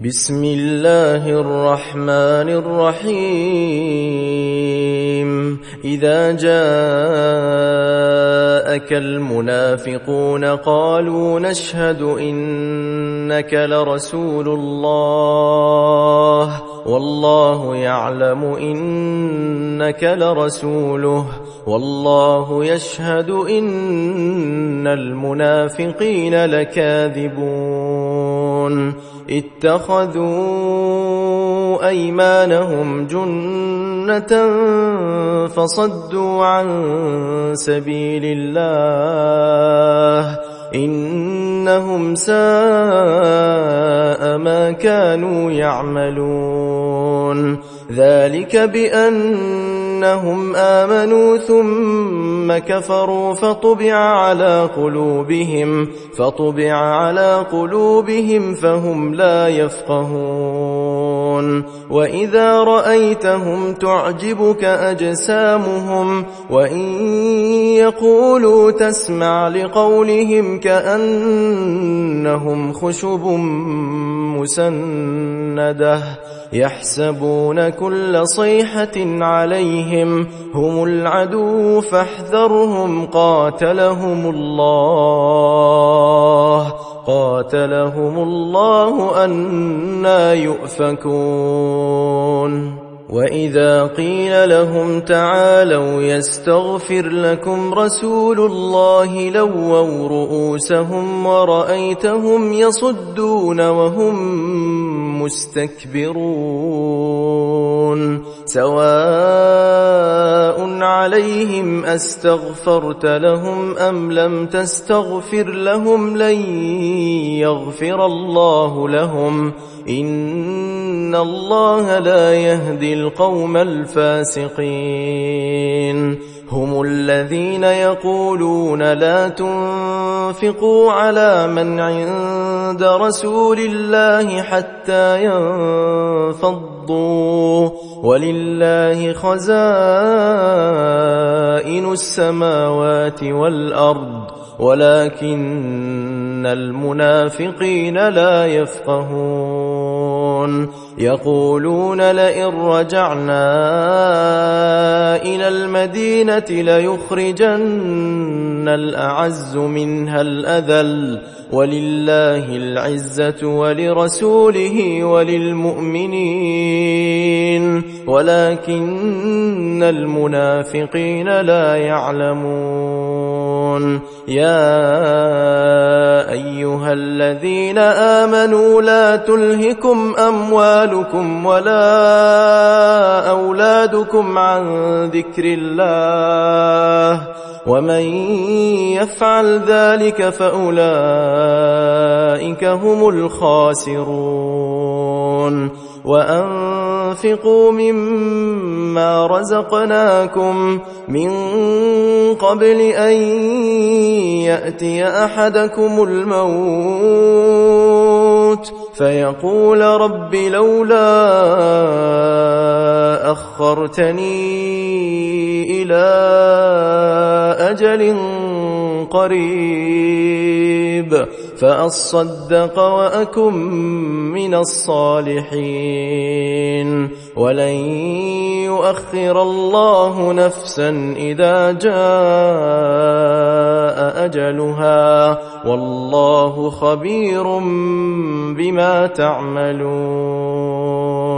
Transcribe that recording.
بسم الله الرحمن الرحيم إذا جاءك المنافقون قالوا نشهد إنك لرسول الله والله يعلم إنك لرسوله والله يشهد إن المنافقين لكاذبون اتخذوا أيمانهم جنة فصدوا عن سبيل الله إنهم ساء ما كانوا يعملون ذلك بأنهم آمنوا ثم كفروا فطبع على قلوبهم فهم لا يفقهون وإذا رأيتهم تعجبك أجسامهم وإن يقولوا تسمع لقولهم كأنهم خشب مسندة يحسبون كل صيحة عليهم هم العدو فاحذرهم قاتلهم الله أنى يؤفكون وإذا قيل لهم تعالوا يستغفر لكم رسول الله لووا رؤوسهم ورأيتهم يصدون وهم مستكبرون سواء عليهم أستغفرت لهم أم لم تستغفر لهم لن يغفر الله لهم إن الله لا يهدي القوم الفاسقين هم الذين يقولون لا تنفقوا على من عند رسول الله حتى ينفضوا ولله خزائن السماوات والأرض ولكن المنافقين لا يفقهون يقولون لئن رجعنا إلى المدينة ليخرجن الأعز منها الأذل ولله العزة ولرسوله وللمؤمنين ولكن المنافقين لا يعلمون يا أيها الذين آمنوا لا تلهكم أموالكم ولا أولادكم عن ذكر الله ومن يفعل ذلك فأولئك هم الخاسرون وأنفقوا مما رزقناكم من قبل أن يأتي أحدكم الموت فيقول رب لولا أخرتني إلى أجل قريب فأصدق وأكن من الصالحين ولن يؤخر الله نفسا إذا جاء أجلها والله خبير بما تعملون